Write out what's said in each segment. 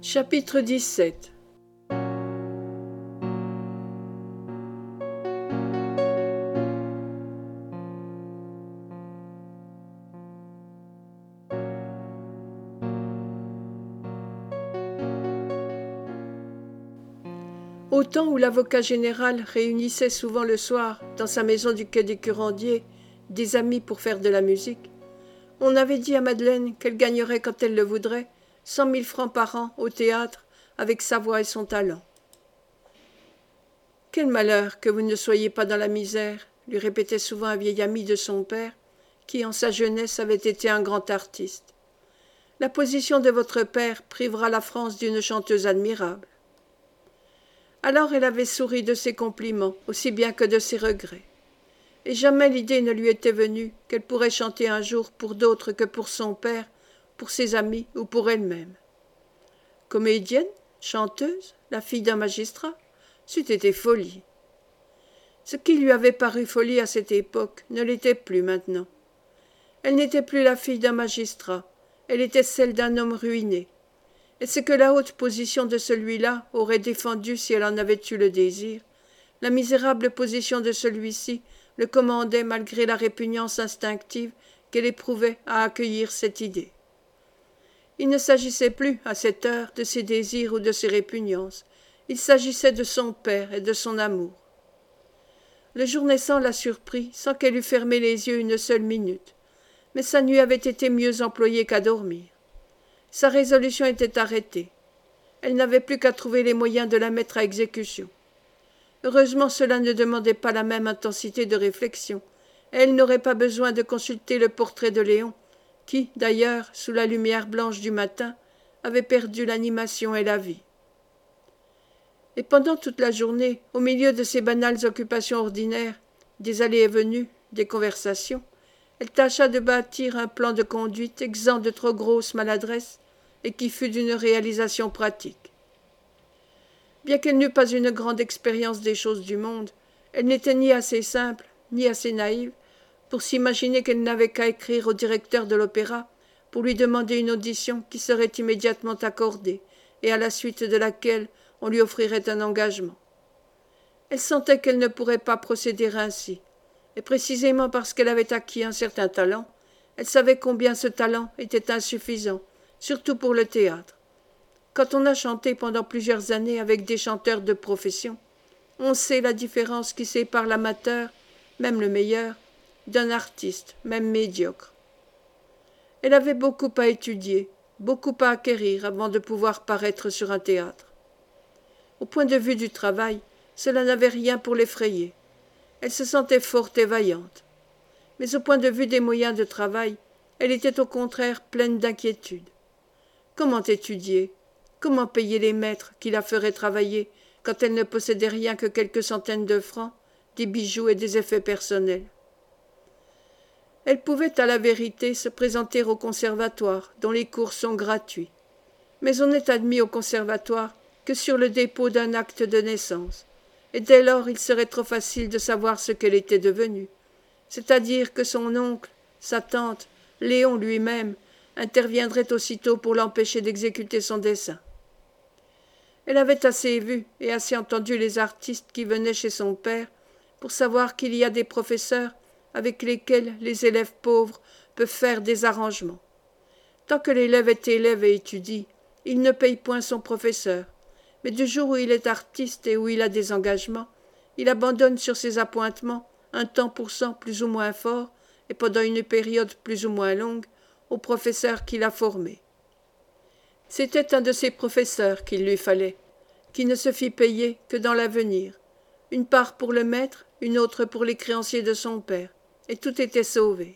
Chapitre 17. Au temps où l'avocat général réunissait souvent le soir, dans sa maison du quai des Curandiers, des amis pour faire de la musique, on avait dit à Madeleine qu'elle gagnerait quand elle le voudrait 100 000 francs par an au théâtre avec sa voix et son talent. « Quel malheur que vous ne soyez pas dans la misère !» lui répétait souvent un vieil ami de son père, qui en sa jeunesse avait été un grand artiste. « La position de votre père privera la France d'une chanteuse admirable. » Alors elle avait souri de ses compliments, aussi bien que de ses regrets. Et jamais l'idée ne lui était venue qu'elle pourrait chanter un jour pour d'autres que pour son père, pour ses amis ou pour elle-même. Comédienne, chanteuse, la fille d'un magistrat, c'eût été folie. Ce qui lui avait paru folie à cette époque ne l'était plus maintenant. Elle n'était plus la fille d'un magistrat, elle était celle d'un homme ruiné. Et ce que la haute position de celui-là aurait défendu si elle en avait eu le désir, la misérable position de celui-ci le commandait malgré la répugnance instinctive qu'elle éprouvait à accueillir cette idée. Il ne s'agissait plus, à cette heure, de ses désirs ou de ses répugnances, il s'agissait de son père et de son amour. Le jour naissant la surprit sans qu'elle eût fermé les yeux une seule minute, mais sa nuit avait été mieux employée qu'à dormir. Sa résolution était arrêtée. Elle n'avait plus qu'à trouver les moyens de la mettre à exécution. Heureusement, cela ne demandait pas la même intensité de réflexion, et elle n'aurait pas besoin de consulter le portrait de Léon, qui, d'ailleurs, sous la lumière blanche du matin, avait perdu l'animation et la vie. Et pendant toute la journée, au milieu de ces banales occupations ordinaires, des allées et venues, des conversations, elle tâcha de bâtir un plan de conduite exempt de trop grosses maladresses et qui fût d'une réalisation pratique. Bien qu'elle n'eût pas une grande expérience des choses du monde, elle n'était ni assez simple, ni assez naïve, pour s'imaginer qu'elle n'avait qu'à écrire au directeur de l'opéra pour lui demander une audition qui serait immédiatement accordée et à la suite de laquelle on lui offrirait un engagement. Elle sentait qu'elle ne pourrait pas procéder ainsi, et précisément parce qu'elle avait acquis un certain talent, elle savait combien ce talent était insuffisant, surtout pour le théâtre. Quand on a chanté pendant plusieurs années avec des chanteurs de profession, on sait la différence qui sépare l'amateur, même le meilleur, d'un artiste, même médiocre. Elle avait beaucoup à étudier, beaucoup à acquérir avant de pouvoir paraître sur un théâtre. Au point de vue du travail, cela n'avait rien pour l'effrayer. Elle se sentait forte et vaillante. Mais au point de vue des moyens de travail, elle était au contraire pleine d'inquiétude. Comment étudier ? Comment payer les maîtres qui la feraient travailler quand elle ne possédait rien que quelques centaines de francs, des bijoux et des effets personnels ? Elle pouvait à la vérité se présenter au conservatoire, dont les cours sont gratuits. Mais on n'est admis au conservatoire que sur le dépôt d'un acte de naissance, et dès lors il serait trop facile de savoir ce qu'elle était devenue, c'est-à-dire que son oncle, sa tante, Léon lui-même, interviendraient aussitôt pour l'empêcher d'exécuter son dessein. Elle avait assez vu et assez entendu les artistes qui venaient chez son père pour savoir qu'il y a des professeurs avec lesquels les élèves pauvres peuvent faire des arrangements. Tant que l'élève est élève et étudie, il ne paye point son professeur, mais du jour où il est artiste et où il a des engagements, il abandonne sur ses appointements un temps pour cent plus ou moins fort et pendant une période plus ou moins longue au professeur qui l'a formé. C'était un de ces professeurs qu'il lui fallait, qui ne se fit payer que dans l'avenir, une part pour le maître, une autre pour les créanciers de son père, et tout était sauvé.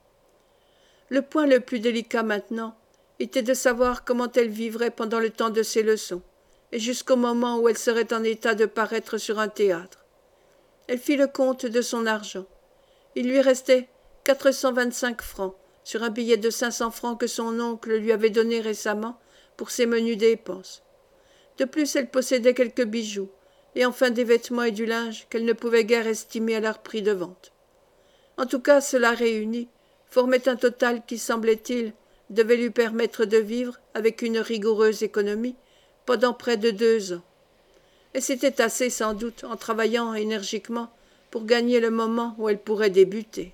Le point le plus délicat maintenant était de savoir comment elle vivrait pendant le temps de ses leçons, et jusqu'au moment où elle serait en état de paraître sur un théâtre. Elle fit le compte de son argent. Il lui restait 425 francs sur un billet de 500 francs que son oncle lui avait donné récemment pour ses menues dépenses. De plus, elle possédait quelques bijoux, et enfin des vêtements et du linge qu'elle ne pouvait guère estimer à leur prix de vente. En tout cas, cela réuni formait un total qui, semblait-il, devait lui permettre de vivre, avec une rigoureuse économie, pendant près de 2 ans. Et c'était assez sans doute, en travaillant énergiquement, pour gagner le moment où elle pourrait débuter.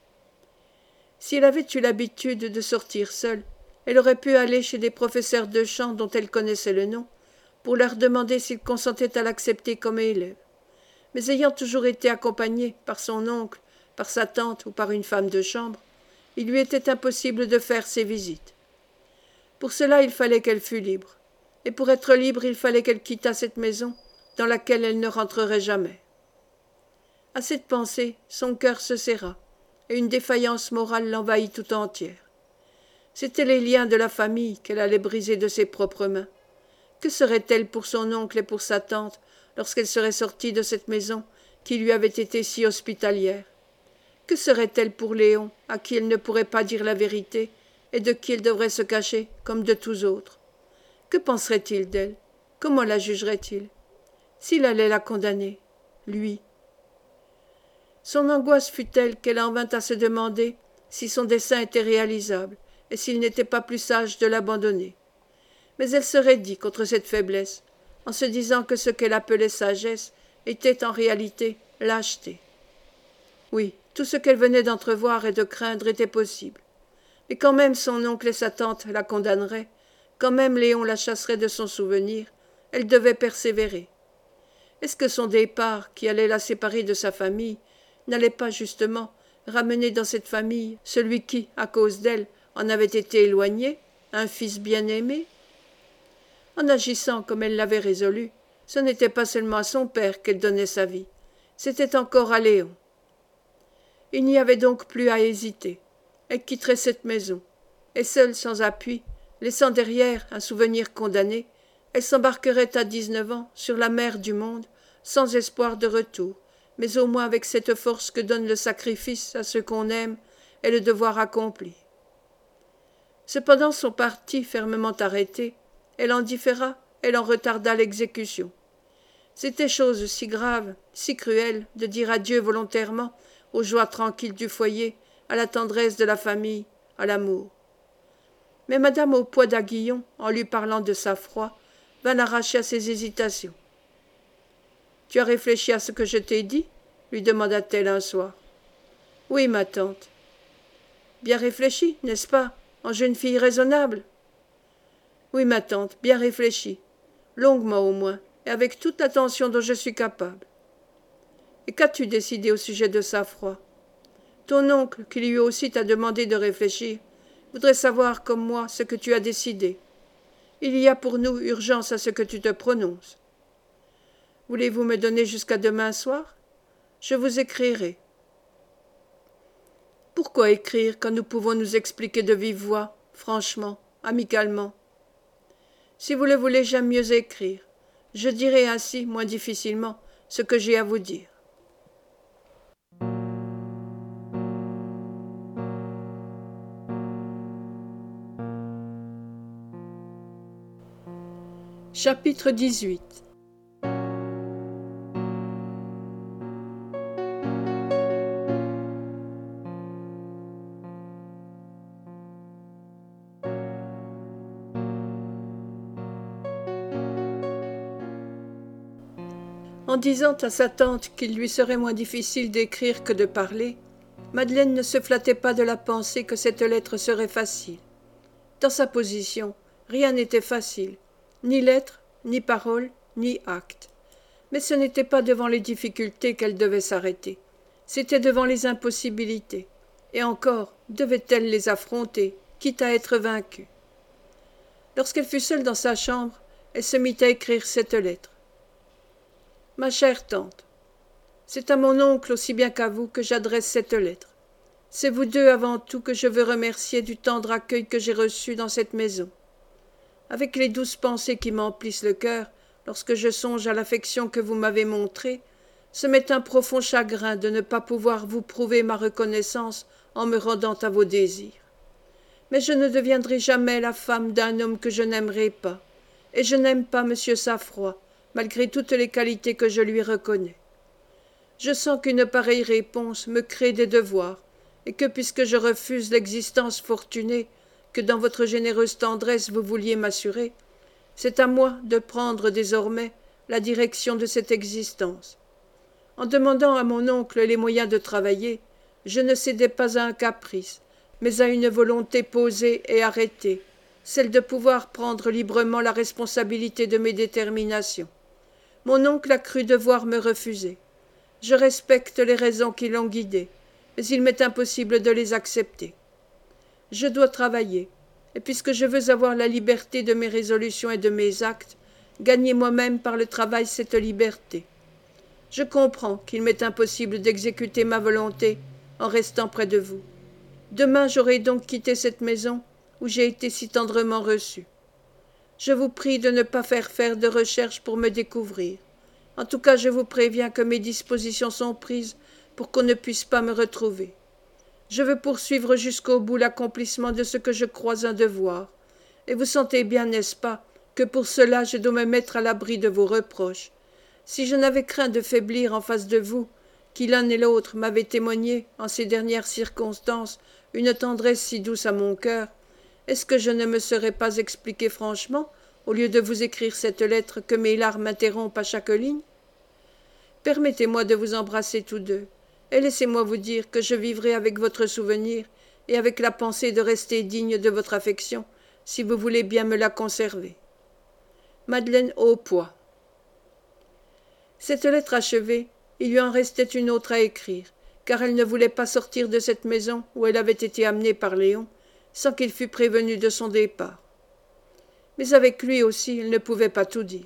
Si elle avait eu l'habitude de sortir seule, elle aurait pu aller chez des professeurs de chant dont elle connaissait le nom, pour leur demander s'ils consentaient à l'accepter comme élève. Mais ayant toujours été accompagnée par son oncle, par sa tante ou par une femme de chambre, il lui était impossible de faire ces visites. Pour cela, il fallait qu'elle fût libre. Et pour être libre, il fallait qu'elle quittât cette maison dans laquelle elle ne rentrerait jamais. À cette pensée, son cœur se serra, et une défaillance morale l'envahit tout entière. C'étaient les liens de la famille qu'elle allait briser de ses propres mains. Que serait-elle pour son oncle et pour sa tante lorsqu'elle serait sortie de cette maison qui lui avait été si hospitalière? Que serait-elle pour Léon, à qui elle ne pourrait pas dire la vérité et de qui elle devrait se cacher comme de tous autres? Que penserait-il d'elle? Comment la jugerait-il? S'il allait la condamner, lui. Son angoisse fut telle qu'elle en vint à se demander si son dessein était réalisable et s'il n'était pas plus sage de l'abandonner. Mais elle se raidit contre cette faiblesse, en se disant que ce qu'elle appelait sagesse était en réalité lâcheté. Oui, tout ce qu'elle venait d'entrevoir et de craindre était possible. Mais quand même son oncle et sa tante la condamneraient, quand même Léon la chasserait de son souvenir, elle devait persévérer. Est-ce que son départ, qui allait la séparer de sa famille, n'allait pas justement ramener dans cette famille celui qui, à cause d'elle, en avait été éloigné, un fils bien-aimé? En agissant comme elle l'avait résolu, ce n'était pas seulement à son père qu'elle donnait sa vie, c'était encore à Léon. Il n'y avait donc plus à hésiter. Elle quitterait cette maison, et seule, sans appui, laissant derrière un souvenir condamné, elle s'embarquerait à 19 ans sur la mer du monde, sans espoir de retour, mais au moins avec cette force que donne le sacrifice à ceux qu'on aime et le devoir accompli. Cependant, son parti fermement arrêté, elle en différa, elle en retarda l'exécution. C'était chose si grave, si cruelle, de dire adieu volontairement aux joies tranquilles du foyer, à la tendresse de la famille, à l'amour. Mais madame au pois d'Aguillon, en lui parlant de Saffroy, vint l'arracher à ses hésitations. « Tu as réfléchi à ce que je t'ai dit ?» lui demanda-t-elle un soir. « Oui, ma tante. »« Bien réfléchi, n'est-ce pas, en jeune fille raisonnable ?»« Oui, ma tante, bien réfléchi, longuement au moins, et avec toute l'attention dont je suis capable. »« Et qu'as-tu décidé au sujet de Saffroy ? Ton oncle, qui lui aussi t'a demandé de réfléchir, voudrait savoir comme moi ce que tu as décidé. Il y a pour nous urgence à ce que tu te prononces. Voulez-vous me donner jusqu'à demain soir? Je vous écrirai. Pourquoi écrire quand nous pouvons nous expliquer de vive voix, franchement, amicalement? Si vous le voulez, j'aime mieux écrire. Je dirai ainsi, moins difficilement, ce que j'ai à vous dire. Chapitre 18. En disant à sa tante qu'il lui serait moins difficile d'écrire que de parler, Madeleine ne se flattait pas de la pensée que cette lettre serait facile. Dans sa position, rien n'était facile, ni lettre, ni parole, ni acte. Mais ce n'était pas devant les difficultés qu'elle devait s'arrêter, c'était devant les impossibilités. Et encore, devait-elle les affronter, quitte à être vaincue. Lorsqu'elle fut seule dans sa chambre, elle se mit à écrire cette lettre. Ma chère tante, c'est à mon oncle aussi bien qu'à vous que j'adresse cette lettre. C'est vous deux avant tout que je veux remercier du tendre accueil que j'ai reçu dans cette maison. Avec les douces pensées qui m'emplissent le cœur, lorsque je songe à l'affection que vous m'avez montrée, se met un profond chagrin de ne pas pouvoir vous prouver ma reconnaissance en me rendant à vos désirs. Mais je ne deviendrai jamais la femme d'un homme que je n'aimerai pas, et je n'aime pas M. Saffroy, malgré toutes les qualités que je lui reconnais. Je sens qu'une pareille réponse me crée des devoirs, et que puisque je refuse l'existence fortunée que dans votre généreuse tendresse vous vouliez m'assurer, C'est à moi de prendre désormais la direction de cette existence. En demandant à mon oncle les moyens de travailler, je ne cédais pas à un caprice, mais à une volonté posée et arrêtée, celle de pouvoir prendre librement la responsabilité de mes déterminations. Mon oncle a cru devoir me refuser. Je respecte les raisons qui l'ont guidé, mais il m'est impossible de les accepter. Je dois travailler, et puisque je veux avoir la liberté de mes résolutions et de mes actes, gagner moi-même par le travail cette liberté. Je comprends qu'il m'est impossible d'exécuter ma volonté en restant près de vous. Demain j'aurai donc quitté cette maison où j'ai été si tendrement reçu. Je vous prie de ne pas faire de recherches pour me découvrir. En tout cas, je vous préviens que mes dispositions sont prises pour qu'on ne puisse pas me retrouver. Je veux poursuivre jusqu'au bout l'accomplissement de ce que je crois un devoir, et vous sentez bien, n'est-ce pas, que pour cela je dois me mettre à l'abri de vos reproches. Si je n'avais craint de faiblir en face de vous, qui l'un et l'autre m'avaient témoigné, en ces dernières circonstances, une tendresse si douce à mon cœur, est-ce que je ne me serais pas expliqué franchement, au lieu de vous écrire cette lettre que mes larmes interrompent à chaque ligne? Permettez-moi de vous embrasser tous deux, et laissez-moi vous dire que je vivrai avec votre souvenir et avec la pensée de rester digne de votre affection, si vous voulez bien me la conserver. Madeleine Haupoix. Cette lettre achevée, il lui en restait une autre à écrire, car elle ne voulait pas sortir de cette maison où elle avait été amenée par Léon, sans qu'il fût prévenu de son départ. Mais avec lui aussi, il ne pouvait pas tout dire.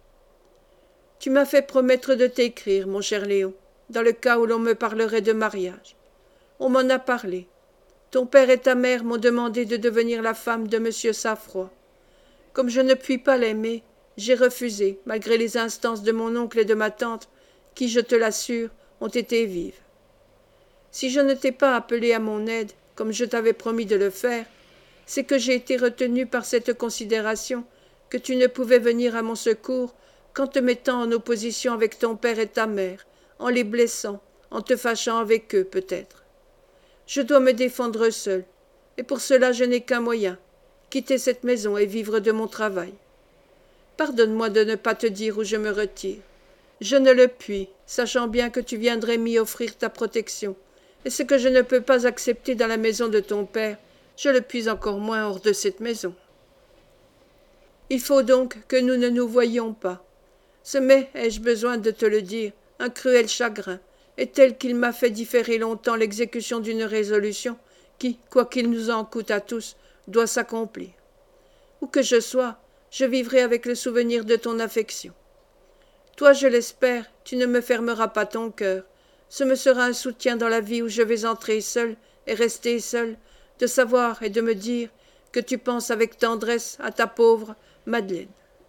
Tu m'as fait promettre de t'écrire, mon cher Léon, dans le cas où l'on me parlerait de mariage. On m'en a parlé. Ton père et ta mère m'ont demandé de devenir la femme de M. Saffroy. Comme je ne puis pas l'aimer, j'ai refusé, malgré les instances de mon oncle et de ma tante, qui, je te l'assure, ont été vives. Si je ne t'ai pas appelé à mon aide, comme je t'avais promis de le faire, c'est que j'ai été retenu par cette considération que tu ne pouvais venir à mon secours qu'en te mettant en opposition avec ton père et ta mère, en les blessant, en te fâchant avec eux peut-être. Je dois me défendre seul, et pour cela je n'ai qu'un moyen, quitter cette maison et vivre de mon travail. Pardonne-moi de ne pas te dire où je me retire. Je ne le puis, sachant bien que tu viendrais m'y offrir ta protection, et ce que je ne peux pas accepter dans la maison de ton père, je le puis encore moins hors de cette maison. Il faut donc que nous ne nous voyions pas. Ce m'est, ai-je besoin de te le dire, un cruel chagrin, et tel qu'il m'a fait différer longtemps l'exécution d'une résolution qui, quoiqu'il nous en coûte à tous, doit s'accomplir. Où que je sois, je vivrai avec le souvenir de ton affection. Toi, je l'espère, tu ne me fermeras pas ton cœur. Ce me sera un soutien dans la vie où je vais entrer seule et rester seule, de savoir et de me dire que tu penses avec tendresse à ta pauvre Madeleine.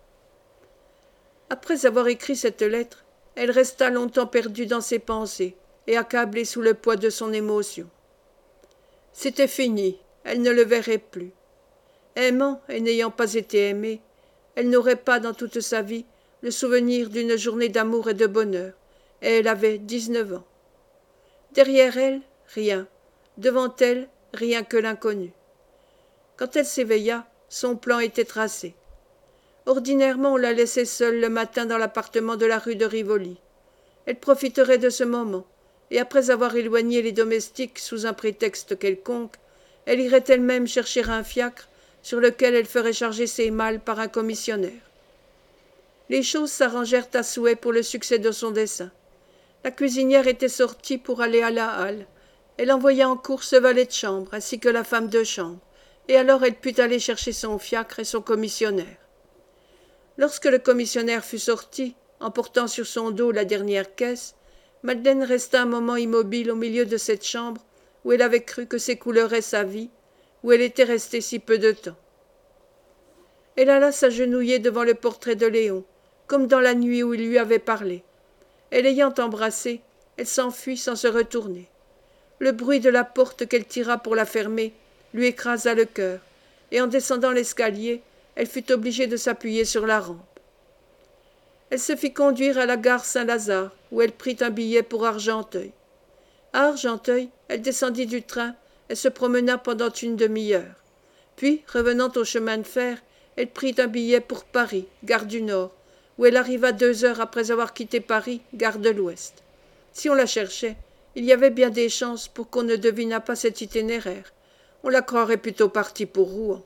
Après avoir écrit cette lettre, elle resta longtemps perdue dans ses pensées et accablée sous le poids de son émotion. C'était fini, elle ne le verrait plus. Aimant et n'ayant pas été aimée, elle n'aurait pas dans toute sa vie le souvenir d'une journée d'amour et de bonheur, et elle avait 19 ans. Derrière elle, rien. Devant elle, rien que l'inconnu. Quand elle s'éveilla, son plan était tracé. Ordinairement, on la laissait seule le matin dans l'appartement de la rue de Rivoli. Elle profiterait de ce moment, et après avoir éloigné les domestiques sous un prétexte quelconque, elle irait elle-même chercher un fiacre sur lequel elle ferait charger ses malles par un commissionnaire. Les choses s'arrangèrent à souhait pour le succès de son dessein. La cuisinière était sortie pour aller à la halle. Elle envoya en course ce valet de chambre ainsi que la femme de chambre, et alors elle put aller chercher son fiacre et son commissionnaire. Lorsque le commissionnaire fut sorti, en portant sur son dos la dernière caisse, Madeleine resta un moment immobile au milieu de cette chambre où elle avait cru que s'écoulerait sa vie, où elle était restée si peu de temps. Elle alla s'agenouiller devant le portrait de Léon, comme dans la nuit où il lui avait parlé. Et l'ayant embrassé, elle s'enfuit sans se retourner. Le bruit de la porte qu'elle tira pour la fermer lui écrasa le cœur, et en descendant l'escalier, elle fut obligée de s'appuyer sur la rampe. Elle se fit conduire à la gare Saint-Lazare, où elle prit un billet pour Argenteuil. À Argenteuil, elle descendit du train et se promena pendant une demi-heure. Puis, revenant au chemin de fer, elle prit un billet pour Paris, gare du Nord, où elle arriva 2 heures après avoir quitté Paris, gare de l'Ouest. Si on la cherchait, il y avait bien des chances pour qu'on ne devinât pas cet itinéraire. On la croirait plutôt partie pour Rouen.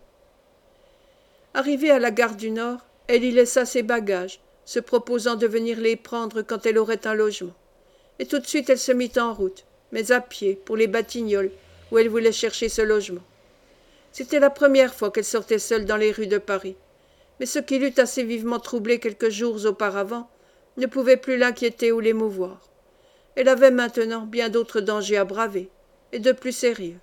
Arrivée à la gare du Nord, elle y laissa ses bagages, se proposant de venir les prendre quand elle aurait un logement. Et tout de suite elle se mit en route, mais à pied, pour les Batignolles, où elle voulait chercher ce logement. C'était la première fois qu'elle sortait seule dans les rues de Paris, mais ce qui l'eût assez vivement troublée quelques jours auparavant ne pouvait plus l'inquiéter ou l'émouvoir. Elle avait maintenant bien d'autres dangers à braver, et de plus sérieux.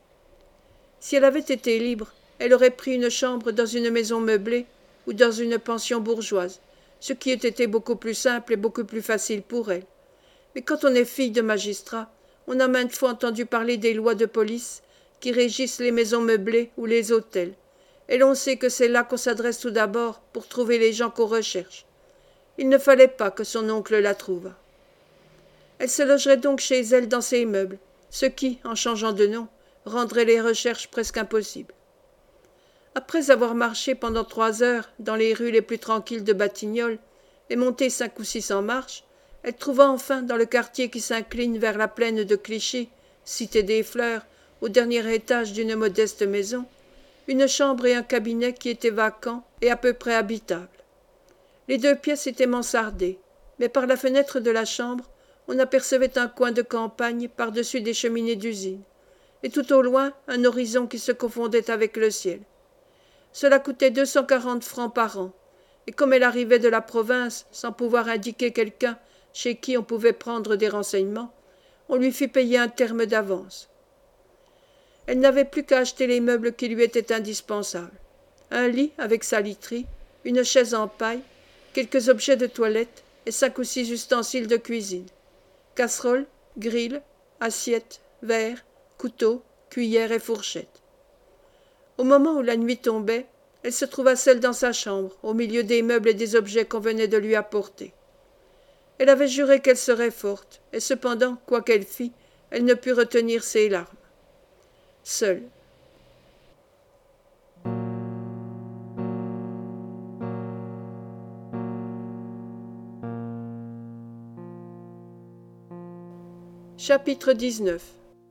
Si elle avait été libre, elle aurait pris une chambre dans une maison meublée ou dans une pension bourgeoise, ce qui eût été beaucoup plus simple et beaucoup plus facile pour elle. Mais quand on est fille de magistrat, on a maintes fois entendu parler des lois de police qui régissent les maisons meublées ou les hôtels, et l'on sait que c'est là qu'on s'adresse tout d'abord pour trouver les gens qu'on recherche. Il ne fallait pas que son oncle la trouvât. Elle se logerait donc chez elle dans ses meubles, ce qui, en changeant de nom, rendrait les recherches presque impossibles. Après avoir marché pendant 3 heures dans les rues les plus tranquilles de Batignolles et monté 5 ou 600 marches, elle trouva enfin dans le quartier qui s'incline vers la plaine de Clichy, cité des Fleurs, au dernier étage d'une modeste maison, une chambre et un cabinet qui étaient vacants et à peu près habitables. Les 2 pièces étaient mansardées, mais par la fenêtre de la chambre, on apercevait un coin de campagne par-dessus des cheminées d'usine, et tout au loin un horizon qui se confondait avec le ciel. Cela coûtait 240 francs par an, et comme elle arrivait de la province sans pouvoir indiquer quelqu'un chez qui on pouvait prendre des renseignements, on lui fit payer un terme d'avance. Elle n'avait plus qu'à acheter les meubles qui lui étaient indispensables. Un lit avec sa literie, une chaise en paille, quelques objets de toilette et 5 ou 6 ustensiles de cuisine. Casseroles, grilles, assiettes, verres, couteaux, cuillères et fourchettes. Au moment où la nuit tombait, elle se trouva seule dans sa chambre, au milieu des meubles et des objets qu'on venait de lui apporter. Elle avait juré qu'elle serait forte, et cependant, quoi qu'elle fît, elle ne put retenir ses larmes. Seule. Chapitre 19.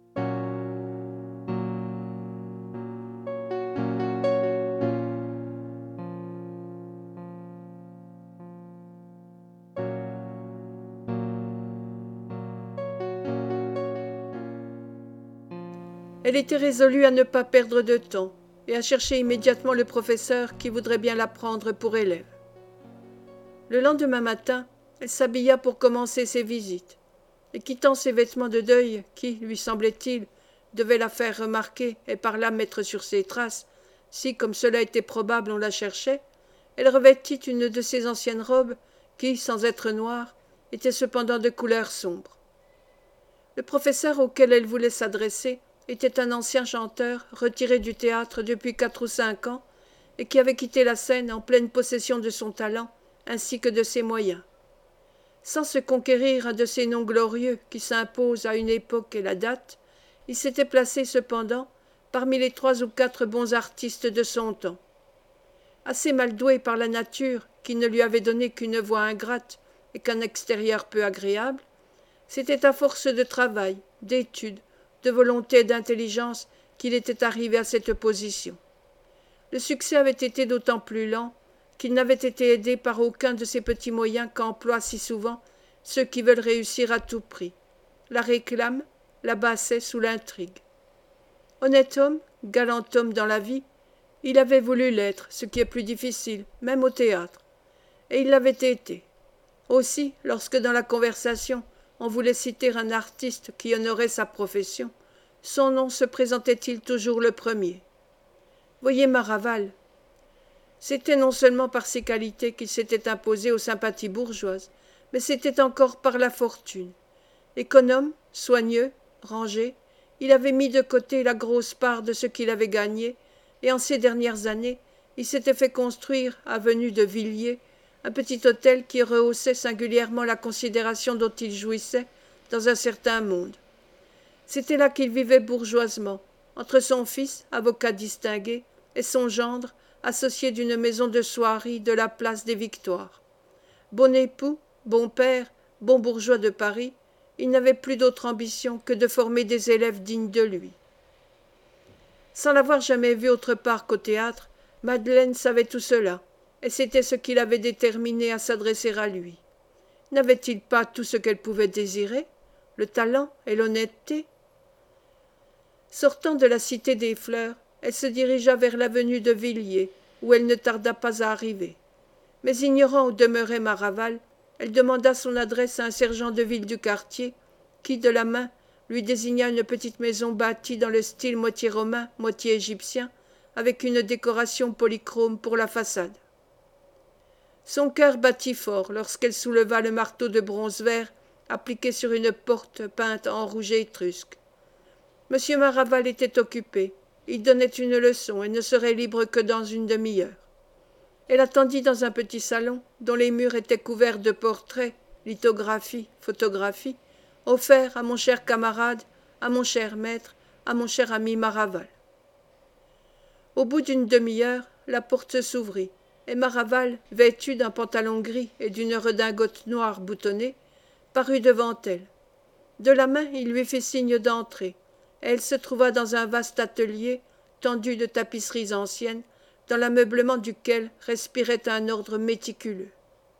Elle était résolue à ne pas perdre de temps et à chercher immédiatement le professeur qui voudrait bien la prendre pour élève. Le lendemain matin, elle s'habilla pour commencer ses visites, et quittant ses vêtements de deuil qui, lui semblait-il, devaient la faire remarquer et par là mettre sur ses traces, si, comme cela était probable, on la cherchait, elle revêtit une de ses anciennes robes qui, sans être noire, était cependant de couleur sombre. Le professeur auquel elle voulait s'adresser était un ancien chanteur retiré du théâtre depuis 4 ou 5 ans et qui avait quitté la scène en pleine possession de son talent ainsi que de ses moyens. Sans se conquérir un de ces noms glorieux qui s'imposent à une époque et la date, il s'était placé cependant parmi les 3 ou 4 bons artistes de son temps. Assez mal doué par la nature qui ne lui avait donné qu'une voix ingrate et qu'un extérieur peu agréable, c'était à force de travail, d'études, de volonté et d'intelligence qu'il était arrivé à cette position. Le succès avait été d'autant plus lent qu'il n'avait été aidé par aucun de ces petits moyens qu'emploient si souvent ceux qui veulent réussir à tout prix, la réclame, la bassesse ou l'intrigue. Honnête homme, galant homme dans la vie, il avait voulu l'être, ce qui est plus difficile, même au théâtre, et il l'avait été. Aussi, lorsque dans la conversation on voulait citer un artiste qui honorait sa profession, son nom se présentait-il toujours le premier. Voyez Maraval. C'était non seulement par ses qualités qu'il s'était imposé aux sympathies bourgeoises, mais c'était encore par la fortune. Économe, soigneux, rangé, il avait mis de côté la grosse part de ce qu'il avait gagné, et en ces dernières années, il s'était fait construire, avenue de Villiers, un petit hôtel qui rehaussait singulièrement la considération dont il jouissait dans un certain monde. C'était là qu'il vivait bourgeoisement, entre son fils, avocat distingué, et son gendre, associé d'une maison de soierie de la place des Victoires. Bon époux, bon père, bon bourgeois de Paris, il n'avait plus d'autre ambition que de former des élèves dignes de lui. Sans l'avoir jamais vu autre part qu'au théâtre, Madeleine savait tout cela, et c'était ce qui l'avait déterminé à s'adresser à lui. N'avait-il pas tout ce qu'elle pouvait désirer, le talent et l'honnêteté? Sortant de la cité des Fleurs, elle se dirigea vers l'avenue de Villiers, où elle ne tarda pas à arriver. Mais ignorant où demeurait Maraval, elle demanda son adresse à un sergent de ville du quartier, qui, de la main, lui désigna une petite maison bâtie dans le style moitié romain, moitié égyptien, avec une décoration polychrome pour la façade. Son cœur battit fort lorsqu'elle souleva le marteau de bronze vert appliqué sur une porte peinte en rouge étrusque. M. Maraval était occupé, il donnait une leçon et ne serait libre que dans une demi-heure. Elle attendit dans un petit salon dont les murs étaient couverts de portraits, lithographies, photographies, offerts à mon cher camarade, à mon cher maître, à mon cher ami Maraval. Au bout d'une demi-heure, la porte s'ouvrit, et Maraval, vêtu d'un pantalon gris et d'une redingote noire boutonnée, parut devant elle. De la main, il lui fit signe d'entrer, et elle se trouva dans un vaste atelier, tendu de tapisseries anciennes, dans l'ameublement duquel respirait un ordre méticuleux.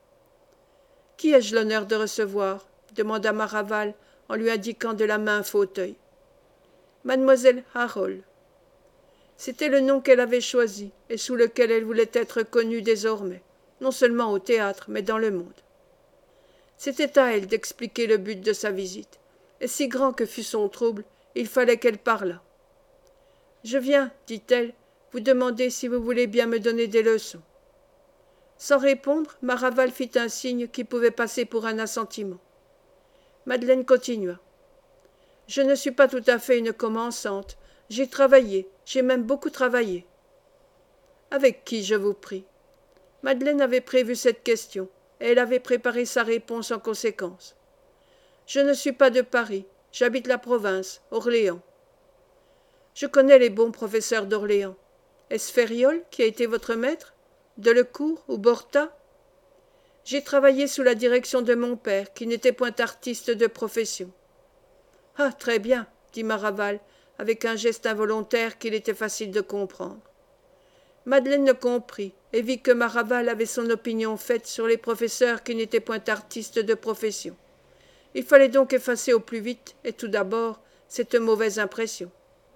« Qui ai-je l'honneur de recevoir » demanda Maraval en lui indiquant de la main un fauteuil. « Mademoiselle Harold. » C'était le nom qu'elle avait choisi et sous lequel elle voulait être connue désormais, non seulement au théâtre, mais dans le monde. C'était à elle d'expliquer le but de sa visite, et si grand que fût son trouble, il fallait qu'elle parlât. « Je viens, dit-elle, vous demander si vous voulez bien me donner des leçons. » Sans répondre, Maraval fit un signe qui pouvait passer pour un assentiment. Madeleine continua. « Je ne suis pas tout à fait une commençante. J'ai travaillé, j'ai même beaucoup travaillé. » « Avec qui, je vous prie ?» Madeleine avait prévu cette question, et elle avait préparé sa réponse en conséquence. « Je ne suis pas de Paris, j'habite la province, Orléans. » « Je connais les bons professeurs d'Orléans. Est-ce Ferriol qui a été votre maître? Delecourt ou Borta? J'ai travaillé sous la direction de mon père, qui n'était point artiste de profession. »« Ah, très bien, » dit Maraval, avec un geste involontaire qu'il était facile de comprendre. Madeleine le comprit et vit que Maraval avait son opinion faite sur les professeurs qui n'étaient point artistes de profession. Il fallait donc effacer au plus vite, et tout d'abord, cette mauvaise impression.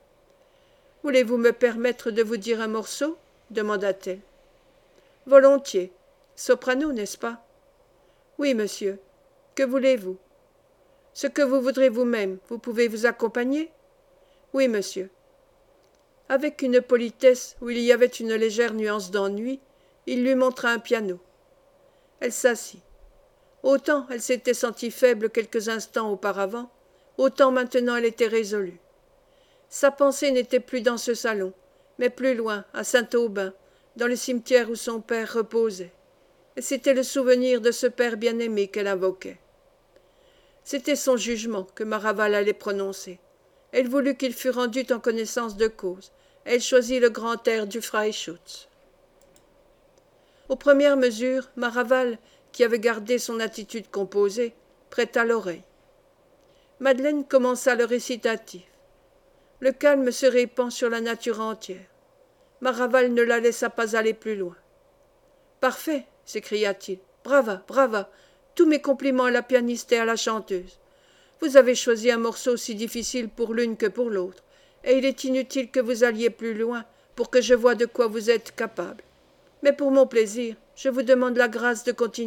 « Voulez-vous me permettre de vous dire un morceau » demanda-t-elle. « Volontiers. Soprano, n'est-ce pas ?»« Oui, monsieur. Que voulez-vous ?»« Ce que vous voudrez vous-même. Vous pouvez vous accompagner ?»« Oui, monsieur. » Avec une politesse où il y avait une légère nuance d'ennui, il lui montra un piano. Elle s'assit. Autant elle s'était sentie faible quelques instants auparavant, autant maintenant elle était résolue. Sa pensée n'était plus dans ce salon, mais plus loin, à Saint-Aubin, dans le cimetière où son père reposait. Et c'était le souvenir de ce père bien-aimé qu'elle invoquait. C'était son jugement que Maraval allait prononcer. Elle voulut qu'il fût rendu en connaissance de cause. Elle choisit le grand air du Freischütz. Aux premières mesures, Maraval, qui avait gardé son attitude composée, prêta l'oreille. Madeleine commença le récitatif. Le calme se répand sur la nature entière. Maraval ne la laissa pas aller plus loin. « Parfait !» s'écria-t-il. « Brava, brava! Tous mes compliments à la pianiste et à la chanteuse. Vous avez choisi un morceau aussi difficile pour l'une que pour l'autre, et il est inutile que vous alliez plus loin pour que je voie de quoi vous êtes capable. Mais pour mon plaisir, je vous demande la grâce de continuer. »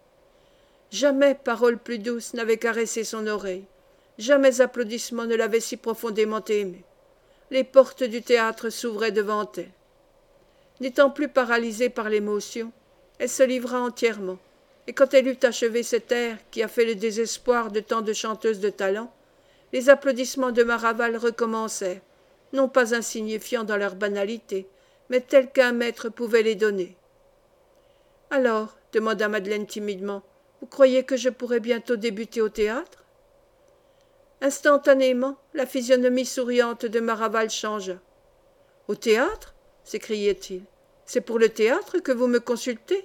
Jamais parole plus douce n'avait caressé son oreille. Jamais applaudissement ne l'avait si profondément émue. Les portes du théâtre s'ouvraient devant elle. N'étant plus paralysée par l'émotion, elle se livra entièrement, et quand elle eut achevé cet air qui a fait le désespoir de tant de chanteuses de talent, les applaudissements de Maraval recommencèrent, non pas insignifiants dans leur banalité, mais tels qu'un maître pouvait les donner. « Alors, demanda Madeleine timidement, vous croyez que je pourrai bientôt débuter au théâtre ? » Instantanément, la physionomie souriante de Maraval changea. « Au théâtre » s'écriait-il. C'est pour le théâtre que vous me consultez?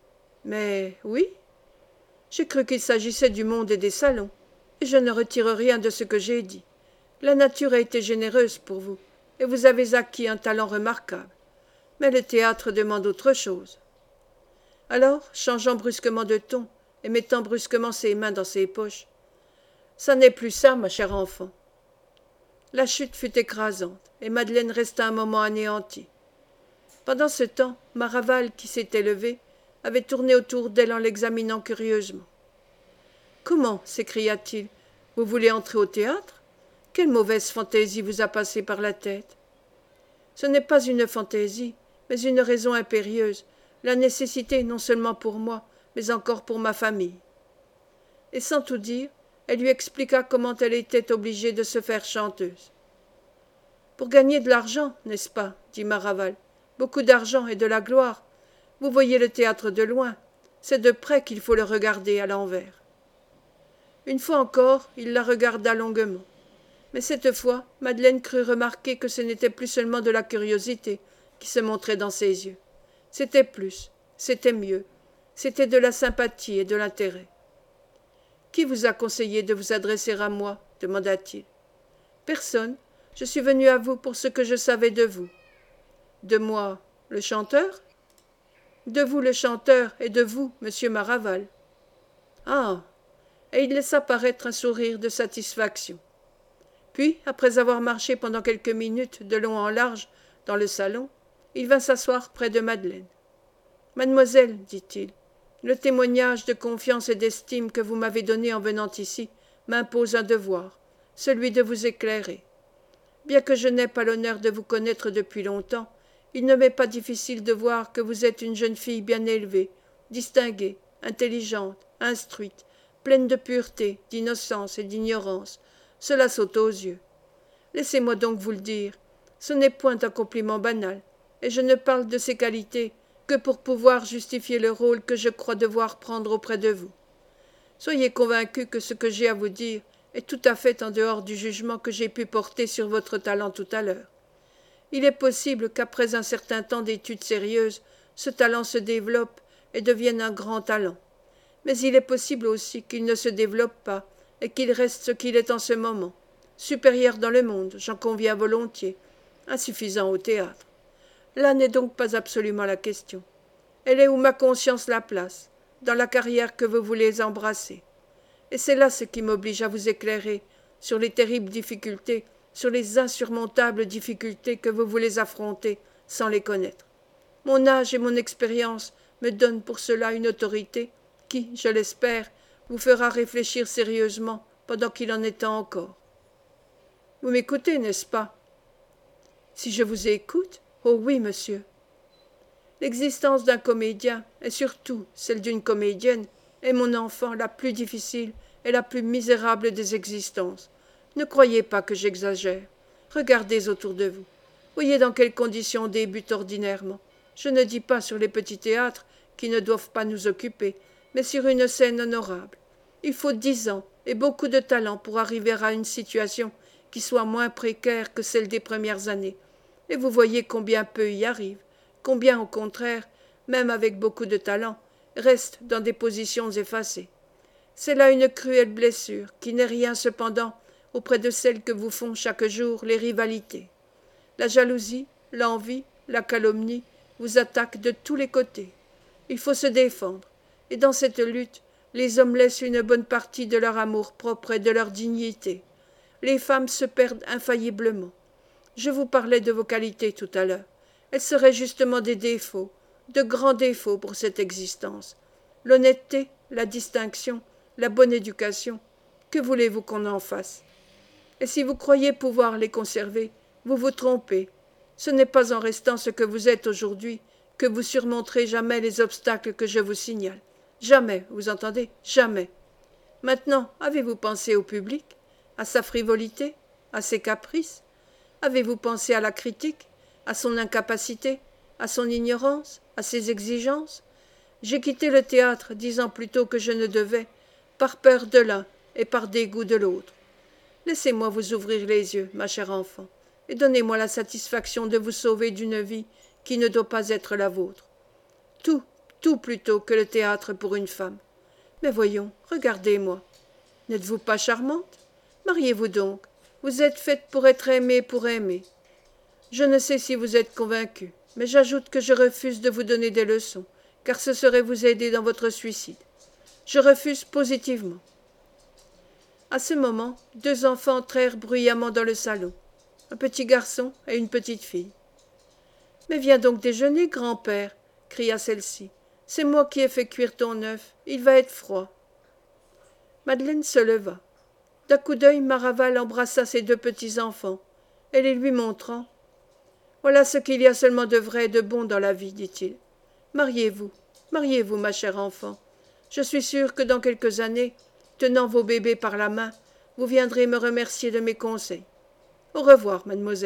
Mais oui. J'ai cru qu'il s'agissait du monde et des salons, et je ne retire rien de ce que j'ai dit. La nature a été généreuse pour vous, et vous avez acquis un talent remarquable. Mais le théâtre demande autre chose. Alors, changeant brusquement de ton, et mettant brusquement ses mains dans ses poches, ça n'est plus ça, ma chère enfant. La chute fut écrasante, et Madeleine resta un moment anéantie. Pendant ce temps, Maraval, qui s'était levé, avait tourné autour d'elle en l'examinant curieusement. Comment, s'écria-t-il, vous voulez entrer au théâtre? Quelle mauvaise fantaisie vous a passé par la tête? Ce n'est pas une fantaisie, mais une raison impérieuse, la nécessité non seulement pour moi, mais encore pour ma famille. Et sans tout dire, elle lui expliqua comment elle était obligée de se faire chanteuse. Pour gagner de l'argent, n'est-ce pas? Dit Maraval. Beaucoup d'argent et de la gloire. Vous voyez le théâtre de loin. C'est de près qu'il faut le regarder à l'envers. Une fois encore, il la regarda longuement. Mais cette fois, Madeleine crut remarquer que ce n'était plus seulement de la curiosité qui se montrait dans ses yeux. C'était plus, c'était mieux, c'était de la sympathie et de l'intérêt. « Qui vous a conseillé de vous adresser à moi ?» demanda-t-il. « Personne. Je suis venu à vous pour ce que je savais de vous. »« De moi, le chanteur ?»« De vous, le chanteur, et de vous, monsieur Maraval. »« Ah !» Et il laissa paraître un sourire de satisfaction. Puis, après avoir marché pendant quelques minutes de long en large dans le salon, il vint s'asseoir près de Madeleine. « Mademoiselle, dit-il, le témoignage de confiance et d'estime que vous m'avez donné en venant ici m'impose un devoir, celui de vous éclairer. Bien que je n'aie pas l'honneur de vous connaître depuis longtemps, il ne m'est pas difficile de voir que vous êtes une jeune fille bien élevée, distinguée, intelligente, instruite, pleine de pureté, d'innocence et d'ignorance. Cela saute aux yeux. Laissez-moi donc vous le dire, ce n'est point un compliment banal, et je ne parle de ces qualités que pour pouvoir justifier le rôle que je crois devoir prendre auprès de vous. Soyez convaincus que ce que j'ai à vous dire est tout à fait en dehors du jugement que j'ai pu porter sur votre talent tout à l'heure. Il est possible qu'après un certain temps d'études sérieuses, ce talent se développe et devienne un grand talent. Mais il est possible aussi qu'il ne se développe pas et qu'il reste ce qu'il est en ce moment, supérieur dans le monde, j'en conviens volontiers, insuffisant au théâtre. Là n'est donc pas absolument la question. Elle est où ma conscience la place, dans la carrière que vous voulez embrasser. Et c'est là ce qui m'oblige à vous éclairer sur les terribles difficultés, sur les insurmontables difficultés que vous voulez affronter sans les connaître. Mon âge et mon expérience me donnent pour cela une autorité qui, je l'espère, vous fera réfléchir sérieusement pendant qu'il en est temps encore. Vous m'écoutez, n'est-ce pas? Si je vous écoute, oh oui, monsieur. L'existence d'un comédien, et surtout celle d'une comédienne, est, mon enfant, la plus difficile et la plus misérable des existences. Ne croyez pas que j'exagère. Regardez autour de vous. Voyez dans quelles conditions on débute ordinairement. Je ne dis pas sur les petits théâtres qui ne doivent pas nous occuper, mais sur une scène honorable. Il faut 10 ans et beaucoup de talent pour arriver à une situation qui soit moins précaire que celle des premières années. Et vous voyez combien peu y arrivent, combien au contraire, même avec beaucoup de talent, restent dans des positions effacées. C'est là une cruelle blessure, qui n'est rien cependant auprès de celle que vous font chaque jour les rivalités. La jalousie, l'envie, la calomnie vous attaquent de tous les côtés. Il faut se défendre, et dans cette lutte, les hommes laissent une bonne partie de leur amour-propre et de leur dignité. Les femmes se perdent infailliblement. Je vous parlais de vos qualités tout à l'heure. Elles seraient justement des défauts, de grands défauts pour cette existence. L'honnêteté, la distinction, la bonne éducation, que voulez-vous qu'on en fasse? Et si vous croyez pouvoir les conserver, vous vous trompez. Ce n'est pas en restant ce que vous êtes aujourd'hui que vous surmonterez jamais les obstacles que je vous signale. Jamais, vous entendez? Jamais. Maintenant, avez-vous pensé au public, à sa frivolité, à ses caprices? Avez-vous pensé à la critique, à son incapacité, à son ignorance, à ses exigences? J'ai quitté le théâtre 10 ans plus tôt que je ne devais, par peur de l'un et par dégoût de l'autre. Laissez-moi vous ouvrir les yeux, ma chère enfant, et donnez-moi la satisfaction de vous sauver d'une vie qui ne doit pas être la vôtre. Tout, tout plutôt que le théâtre pour une femme. Mais voyons, regardez-moi. N'êtes-vous pas charmante? Mariez-vous donc. Vous êtes faite pour être aimée pour aimer. Je ne sais si vous êtes convaincue, mais j'ajoute que je refuse de vous donner des leçons, car ce serait vous aider dans votre suicide. Je refuse positivement. À ce moment, 2 enfants entrèrent bruyamment dans le salon, un petit garçon et une petite fille. « Mais viens donc déjeuner, grand-père, » cria celle-ci. « C'est moi qui ai fait cuire ton œuf, il va être froid. » Madeleine se leva. D'un coup d'œil, Maraval embrassa ses 2 petits-enfants, et les lui montrant. « Voilà ce qu'il y a seulement de vrai et de bon dans la vie, dit-il. Mariez-vous, mariez-vous, ma chère enfant. Je suis sûr que dans quelques années, tenant vos bébés par la main, vous viendrez me remercier de mes conseils. Au revoir, mademoiselle. »